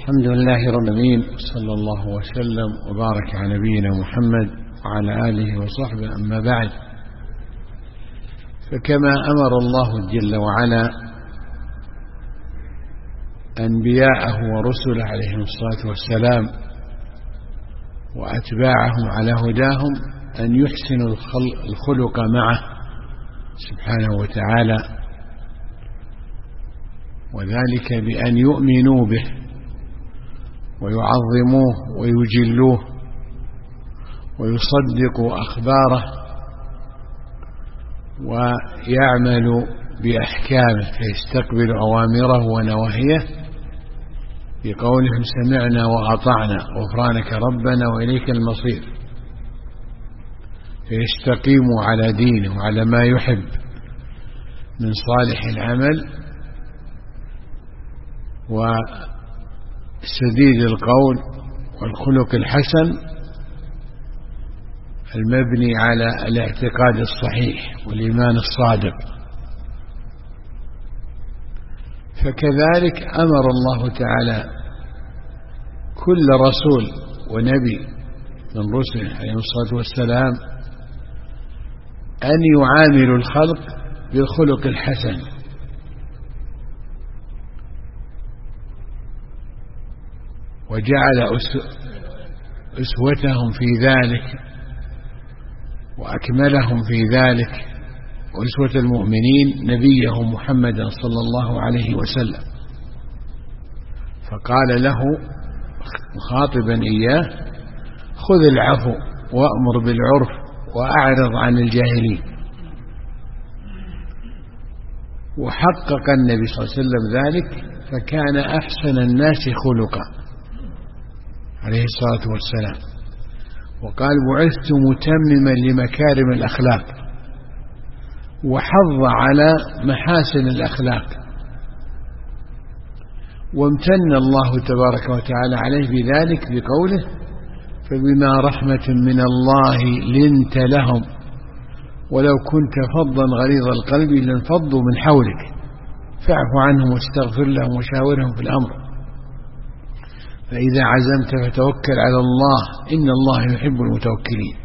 الحمد لله رب العالمين، صلى الله وسلم وبارك على نبينا محمد وعلى آله وصحبه. أما بعد، فكما أمر الله جل وعلا أنبياءه ورسله عليهم الصلاة والسلام وأتباعهم على هداهم أن يحسنوا الخلق معه سبحانه وتعالى، وذلك بأن يؤمنوا به ويعظموه ويجلوه ويصدقوا أخباره ويعملوا بأحكامه فيستقبلوا أوامره ونواهيه بقولهم سمعنا وأطعنا غفرانك ربنا وإليك المصير، فيستقيموا على دينه وعلى ما يحب من صالح العمل وسديد القول والخلق الحسن المبني على الاعتقاد الصحيح والإيمان الصادق. فكذلك أمر الله تعالى كل رسول ونبي من رسله عليه الصلاة والسلام أن يعاملوا الخلق بالخلق الحسن، وجعل أسوتهم في ذلك وأكملهم في ذلك وأسوة المؤمنين نبيه محمدا صلى الله عليه وسلم، فقال له مخاطبا إياه: خذ العفو وأمر بالعرف وأعرض عن الجاهلين. وحقق النبي صلى الله عليه وسلم ذلك، فكان أحسن الناس خلقا عليه الصلاة والسلام، وقال: بعثت متمما لمكارم الأخلاق، وحض على محاسن الأخلاق، وامتن الله تبارك وتعالى عليه بذلك بقوله: فبما رحمة من الله لنت لهم ولو كنت فظا غليظ القلب لانفضوا من حولك فاعف عنهم واستغفر لهم وشاورهم في الأمر فإذا عزمت فتوكل على الله إن الله يحب المتوكلين.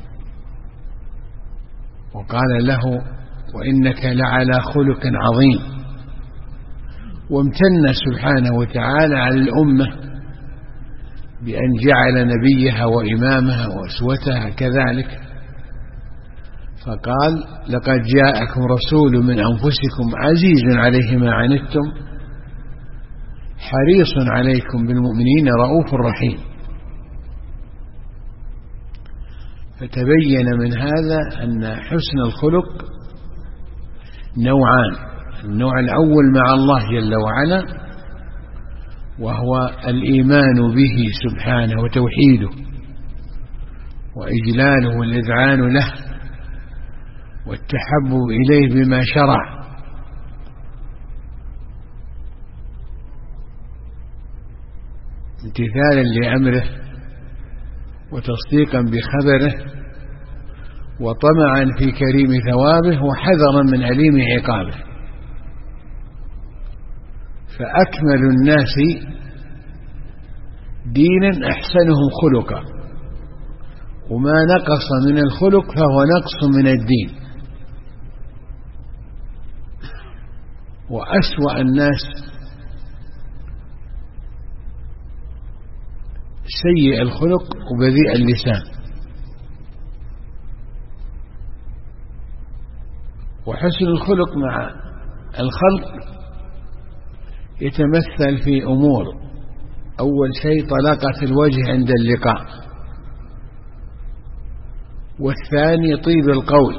وقال له: وإنك لعلى خلق عظيم. وامتن سبحانه وتعالى على الأمة بأن جعل نبيها وإمامها وأسوتها كذلك، فقال: لقد جاءكم رسول من أنفسكم عزيز عليه ما عنتم حريص عليكم بالمؤمنين رؤوف رحيم. فتبين من هذا أن حسن الخلق نوعان: النوع الأول مع الله جل وعلا، وهو الإيمان به سبحانه وتوحيده وإجلاله والإذعان له والتحبب إليه بما شرع، امتثالا لأمره وتصديقا بخبره وطمعا في كريم ثوابه وحذرا من أليم عقابه. فأكمل الناس دينا أحسنهم خلقا، وما نقص من الخلق فهو نقص من الدين. وأسوأ الناس سيء الخلق وبذيء اللسان. وحسن الخلق مع الخلق يتمثل في أمور: أول شيء طلاقة الوجه عند اللقاء، والثاني طيب القول،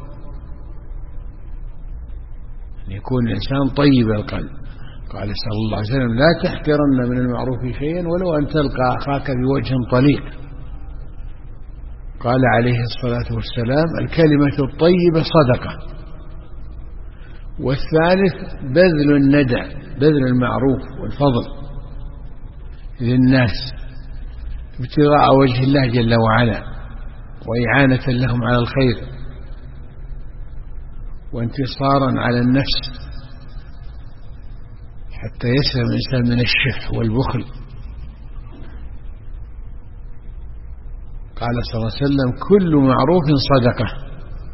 أن يكون الإنسان طيب القلب. قال صلى الله عليه وسلم: لا تحقرن من المعروف شيئا ولو أن تلقى أخاك بوجه طليق. قال عليه الصلاة والسلام: الكلمة الطيبة صدقة. والثالث بذل الندى، بذل المعروف والفضل للناس ابتغاء وجه الله جل وعلا وإعانة لهم على الخير وانتصارا على النفس حتى يسلم الإنسان من الشح والبخل قال صلى الله عليه وسلم كل معروف صدقة.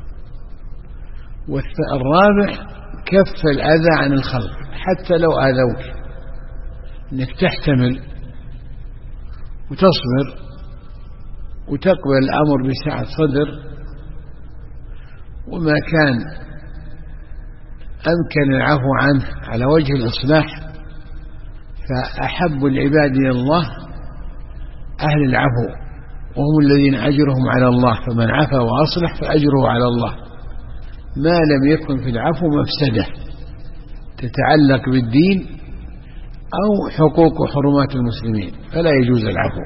والرابع كف الأذى عن الخلق حتى لو آذوك، أنك تحتمل وتصبر وتقبل الأمر بسعة صدر، وما كان أمكن العفو عنه على وجه الإصلاح فأحب العباد إلى الله أهل العفو، وهم الذين أجرهم على الله، فمن عفا وأصلح فأجره على الله، ما لم يكن في العفو مفسدة تتعلق بالدين أو حقوق وحرمات المسلمين فلا يجوز العفو.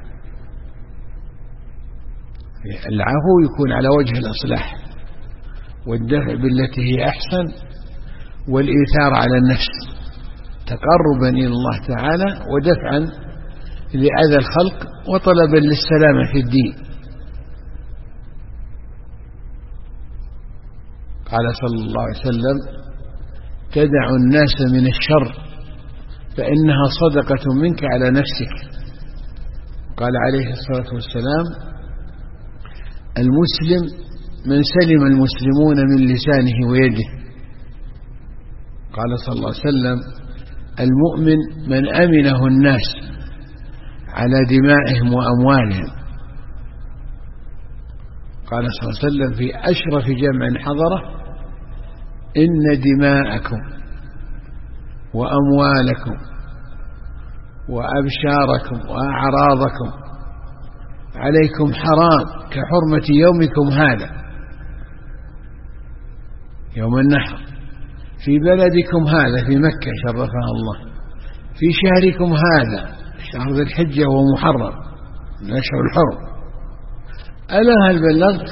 العفو يكون على وجه الإصلاح والدفع بالتي هي أحسن والإيثار على النفس تقربا إلى الله تعالى ودفعا لأذى الخلق وطلبا للسلامة في الدين. قال صلى الله عليه وسلم تدع الناس من الشر فإنها صدقة منك على نفسك. قال عليه الصلاة والسلام المسلم من سلم المسلمون من لسانه ويده. قال صلى الله عليه وسلم المؤمن من أمنه الناس على دمائهم وأموالهم. قال صلى الله عليه وسلم في أشرف جمع حضره إن دماءكم وأموالكم وأبشاركم وأعراضكم عليكم حرام كحرمة يومكم هذا يوم النحر في بلدكم هذا في مكة شرفها الله في شهركم هذا شهر ذي الحجة ومحرم من أشهر الحرم، ألا هل بلغت؟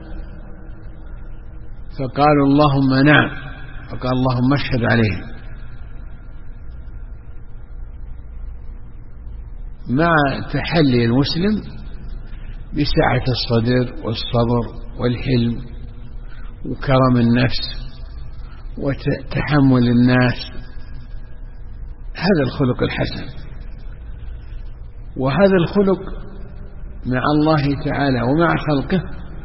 فقالوا اللهم نعم، فقال اللهم اشهد عليهم. مع تحلي المسلم بسعة الصدر والصبر والحلم وكرم النفس وتحمل الناس، هذا الخلق الحسن. وهذا الخلق مع الله تعالى ومع خلقه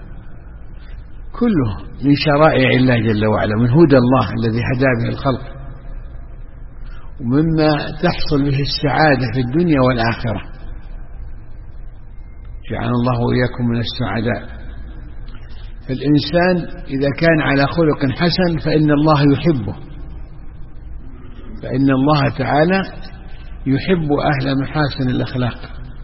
كله من شرائع الله جل وعلا، من هدى الله الذي هدى به الخلق، ومما تحصل به السعادة في الدنيا والآخرة. جعل الله وإياكم من السعداء. فالإنسان إذا كان على خلق حسن فإن الله يحبه، فإن الله تعالى يحب أهل محاسن الأخلاق،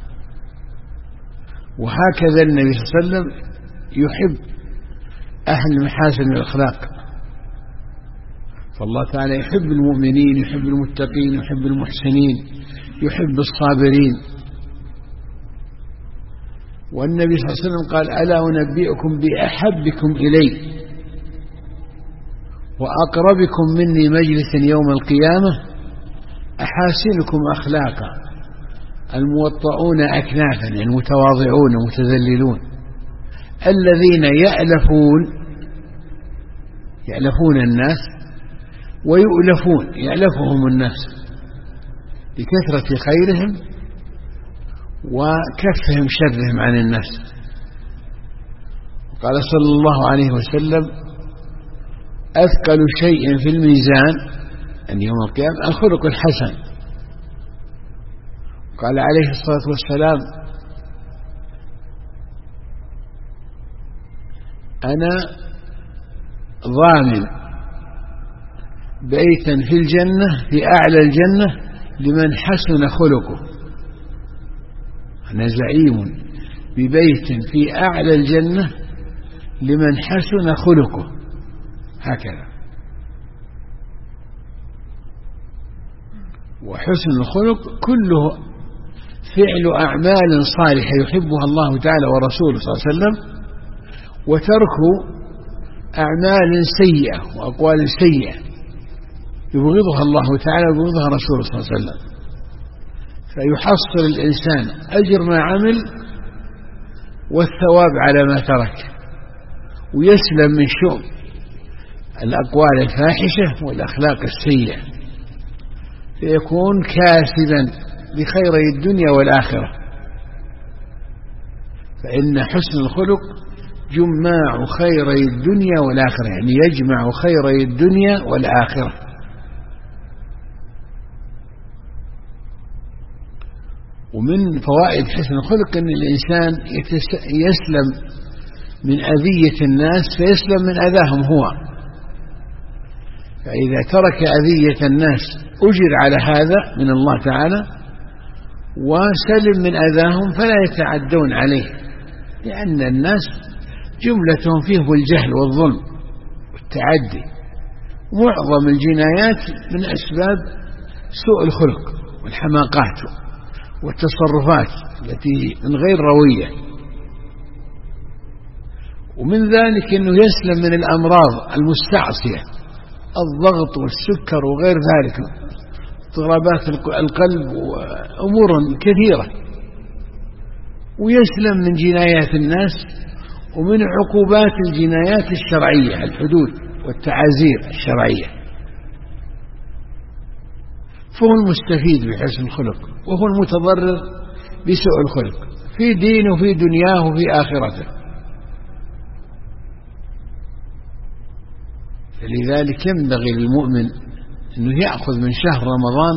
وهكذا النبي صلى الله عليه وسلم يحب أهل محاسن الأخلاق. فالله تعالى يحب المؤمنين، يحب المتقين، يحب المحسنين، يحب الصابرين. والنبي صلى الله عليه وسلم قال ألا أنبئكم بأحبكم إلي وأقربكم مني مجلسا يوم القيامة أحاسنكم أخلاقا الموطؤون أكنافا، يعني المتواضعون المتذللون الذين يألفون الناس ويؤلفون، يألفهم الناس لكثرة خيرهم وكفهم شرهم عن الناس. قال صلى الله عليه وسلم أثقل شيء في الميزان أن يوم القيامة الخلق الحسن. قال عليه الصلاة والسلام أنا ضامن بيتا في الجنة في أعلى الجنة لمن حسن خلقه، أنا زعيم ببيت في أعلى الجنة لمن حسن خلقه. هكذا. وحسن الخلق كله فعل أعمال صالحة يحبها الله تعالى ورسوله صلى الله عليه وسلم، وترك أعمال سيئة وأقوال سيئة يبغضها الله تعالى ويبغضها رسوله صلى الله عليه وسلم، فيحصل الإنسان أجر ما عمل والثواب على ما ترك، ويسلم من شؤم الأقوال الفاحشة والأخلاق السيئة، فيكون كاسبا بخيري الدنيا والآخرة. فإن حسن الخلق جماع خيري الدنيا والآخرة، يعني يجمع خيري الدنيا والآخرة. ومن فوائد حسن الخلق أن الإنسان يسلم من أذية الناس فيسلم من أذاهم هو، فإذا ترك أذية الناس أجر على هذا من الله تعالى، وسلم من أذاهم فلا يتعدون عليه، لأن الناس جملتهم فيهم الجهل والظلم والتعدي. معظم الجنايات من أسباب سوء الخلق والحماقات والتصرفات التي من غير روية. ومن ذلك أنه يسلم من الأمراض المستعصية، الضغط والسكر وغير ذلك، اضطرابات القلب وأمور كثيرة. ويسلم من جنايات الناس ومن عقوبات الجنايات الشرعية، الحدود والتعازير الشرعية. فهو المستفيد بحسن الخلق، وهو المتضرر بسوء الخلق في دينه وفي دنياه وفي آخرته. فلذلك ينبغي للمؤمن أنه يأخذ من شهر رمضان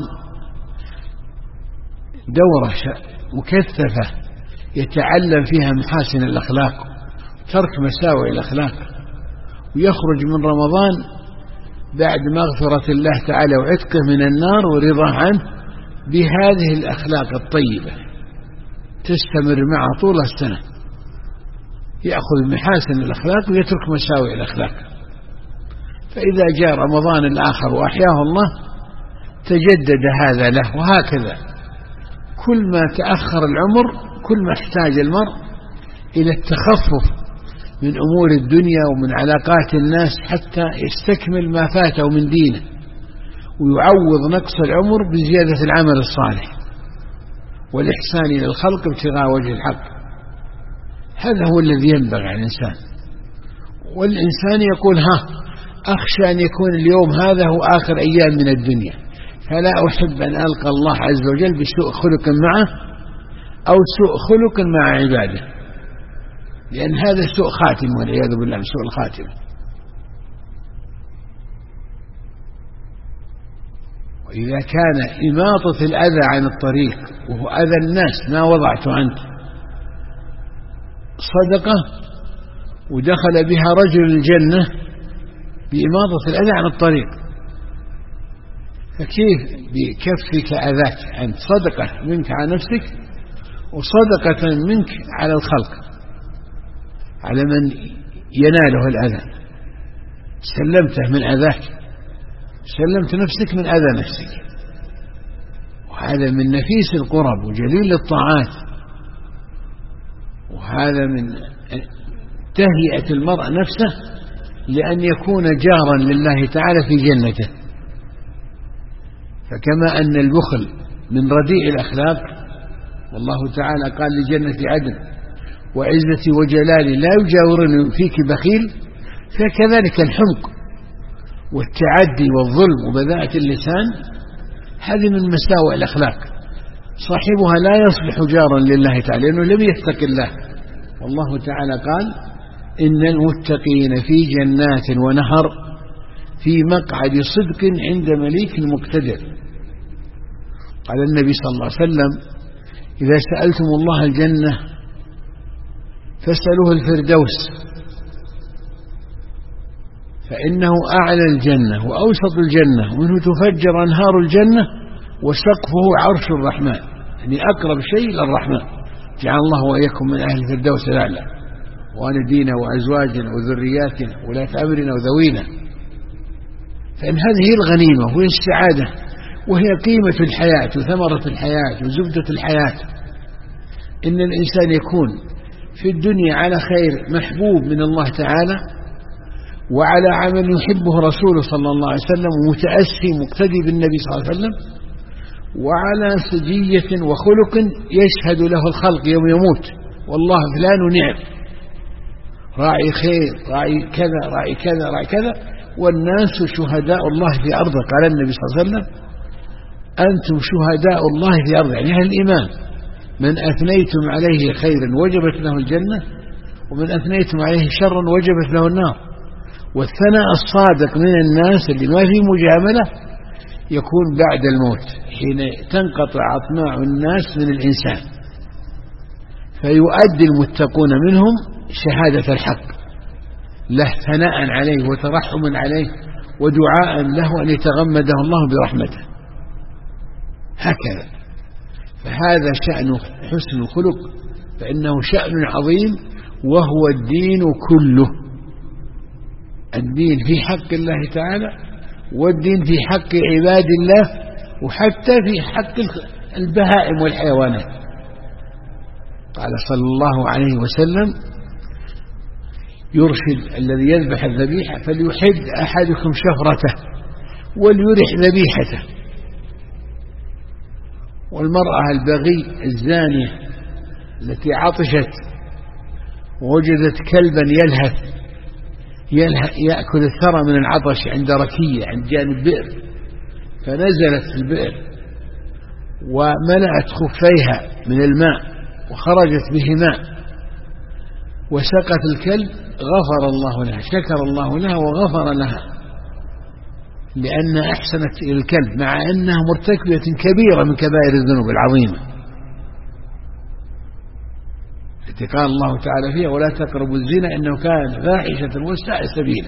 دورة مكثفة يتعلم فيها محاسن الأخلاق، ترك مساوئ الأخلاق، ويخرج من رمضان بعد مغفرة الله تعالى وعتقه من النار ورضاه عنه بهذه الأخلاق الطيبة تستمر معه طول السنة. يأخذ محاسن الأخلاق ويترك مساوئ الأخلاق، فإذا جاء رمضان الآخر وأحياه الله تجدد هذا له. وهكذا كل ما تأخر العمر كل ما احتاج المرء إلى التخفف من أمور الدنيا ومن علاقات الناس حتى يستكمل ما فاته من دينه، ويعوض نقص العمر بزيادة العمل الصالح والإحسان إلى الخلق ابتغاء وجه الحق. هذا هو الذي ينبغي على الإنسان. والإنسان يقول أخشى أن يكون اليوم هذا هو آخر أيام من الدنيا، فلا أحب أن ألقى الله عز وجل بسوء خلق معه أو سوء خلق مع عباده، لأن هذا سوء خاتم والعياذ بالله، سوء الخاتم. وإذا كان إماطة الأذى عن الطريق وهو أذى الناس ما وضعت عنك صدقة ودخل بها رجل الجنة بإماطة الأذى عن الطريق، فكيف بكفك أذاك عن صدقة منك على نفسك وصدقة منك على الخلق، على من يناله الأذى؟ سلمته من أذاك، سلمت نفسك من أذى نفسك. وهذا من نفيس القرب وجليل الطاعات، وهذا من تهيئة المرء نفسه لأن يكون جارا لله تعالى في جنته. فكما أن البخل من رديء الأخلاق، والله تعالى قال لجنة عدن وعزتي وجلالي لا يجاورني فيك بخيل، فكذلك الحمق والتعدي والظلم وبذاءة اللسان هذه من مساوئ الأخلاق، صاحبها لا يصلح جارا لله تعالى لأنه لم يتق الله. والله تعالى قال إن المتقين في جنات ونهر في مقعد صدق عند مليك مقتدر. قال النبي صلى الله عليه وسلم إذا سألتم الله الجنة فاسألوه الفردوس، فإنه أعلى الجنة وأوسط الجنة ومنه تفجر أنهار الجنة وسقفه عرش الرحمن، يعني أقرب شيء للرحمن. جعل الله وإياكم من أهل الفردوس الأعلى، والدينا وأزواجنا وذرياتنا ولاة أمرنا وذوينا. فإن هذه الغنيمة وهي السعادة وهي قيمة الحياة وثمرة الحياة وزبدة الحياة، إن الإنسان يكون في الدنيا على خير محبوب من الله تعالى، وعلى عمل يحبه رسوله صلى الله عليه وسلم، ومتأسي مقتدي بالنبي صلى الله عليه وسلم، وعلى سجية وخلق يشهد له الخلق يوم يموت والله فلان نعم، راعي خير، راعي كذا، راعي كذا، راعي كذا، والناس شهداء الله في أرضه. قال النبي صلى الله عليه وسلم أنتم شهداء الله في أرضه، يعني أهل الإيمان من أثنيتم عليه خيرا وجبت له الجنة، ومن أثنيتم عليه شرا وجبت له النار. والثناء الصادق من الناس اللي ما في مجاملة يكون بعد الموت حين تنقطع أطماع الناس من الإنسان، فيؤدي المتقون منهم شهادة الحق له ثناء عليه وترحم عليه ودعاء له أن يتغمده الله برحمته. هكذا، فهذا شأن حسن الخلق، فإنه شأن عظيم، وهو الدين كله، الدين في حق الله تعالى، والدين في حق عباد الله، وحتى في حق البهائم والحيوانات. قال صلى الله عليه وسلم: يرشد الذي يذبح الذبيحة فليحد أحدكم شفرته وليرح ذبيحته. والمرأة البغي الزانية التي عطشت ووجدت كلبا يأكل الثرى من العطش عند ركية عند جانب بئر، فنزلت في البئر وملأت خفيها من الماء وخرجت بهما وسقت الكلب، غفر الله لها، شكر الله لها وغفر لها، لأنها أحسنت إلى الكلب مع أنها مرتكبة كبيرة من كبائر الذنوب العظيمة التي قال الله تعالى فيها: ولا تقربوا الزنا إنه كان فاحشة وساء سبيلا.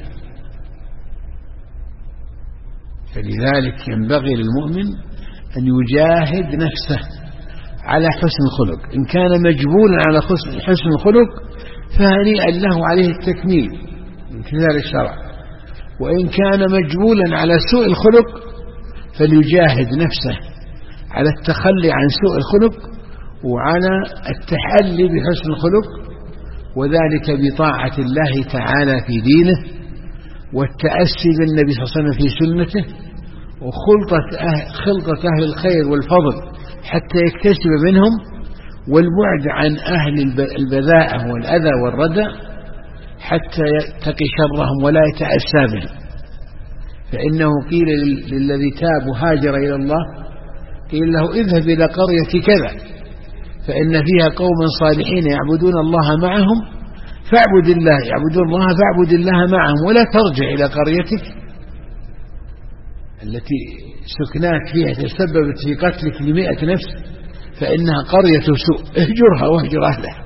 فلذلك ينبغي للمؤمن أن يجاهد نفسه على حسن الخلق. إن كان مجبولا على حسن الخلق فهنيئا له عليه التكميل من خلال الشرع، وإن كان مجبولا على سوء الخلق فليجاهد نفسه على التخلي عن سوء الخلق وعلى التحلي بحسن الخلق، وذلك بطاعة الله تعالى في دينه، والتأسي بالنبي صلى الله عليه وسلم في سنته، وخلطة أهل الخير والفضل حتى يكتسب منهم، والبعد عن أهل البذاءة والأذى والردى حتى يتقي شرهم ولا يتأسى بهم. فإنه قيل للذي تاب وهاجر إلى الله، قيل له: اذهب إلى قرية كذا فإن فيها قوما صالحين يعبدون الله معهم فاعبد الله، يعبدون الله فاعبد الله معهم، ولا ترجع إلى قريتك التي سكناك فيها تسببت في قتلك ل100 نفس، فإنها قرية سوء، اهجرها واهجر أهلها.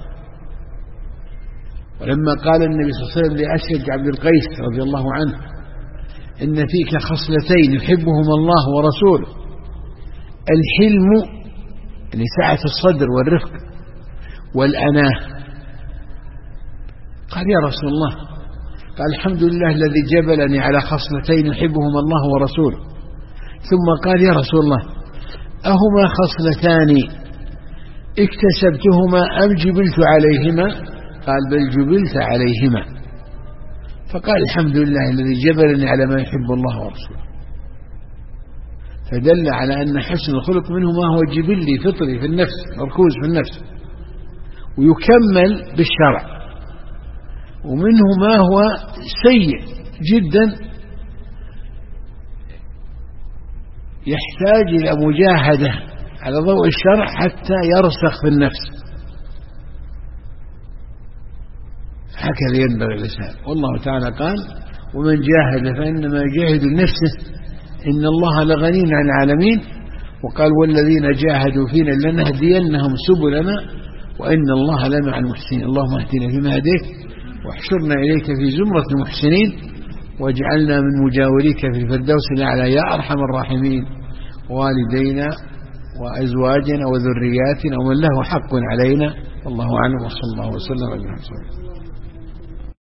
ولما قال النبي صلى الله عليه وسلم لأشج عبد القيس رضي الله عنه: إن فيك خصلتين يحبهما الله ورسوله: الحلم يعني سعة الصدر والرفق، والأناه. قال: يا رسول الله. قال: الحمد لله الذي جبلني على خصلتين يحبهما الله ورسوله. ثم قال: يا رسول الله، أهما خصلتان اكتسبتهما أم جبلت عليهما؟ قال: بل جبلت عليهما. فقال: الحمد لله الذي جبلني على ما يحب الله ورسوله. فدل على أن حسن الخلق منه ما هو جبلي فطري في النفس، مركوز في النفس، ويكمل بالشرع، ومنه ما هو سيء جدا يحتاج إلى مجاهدة على ضوء الشرع حتى يرسخ في النفس. هكذا ينبغي الإنسان. والله تعالى قال: ومن جاهد فإنما يجاهد لنفسه إن الله لغني عن العالمين. وقال: والذين جاهدوا فينا لنهدينهم سبلنا وإن الله لمع المحسنين. اللهم اهدنا فيما هديت واحشرنا إليك في زمرة المحسنين واجعلنا من مجاوريك في الفردوس الأعلى يا أرحم الراحمين، والدينا وأزواجنا وذرياتنا ومن له حق علينا. الله أعلم، وصلى الله وسلم على محمد.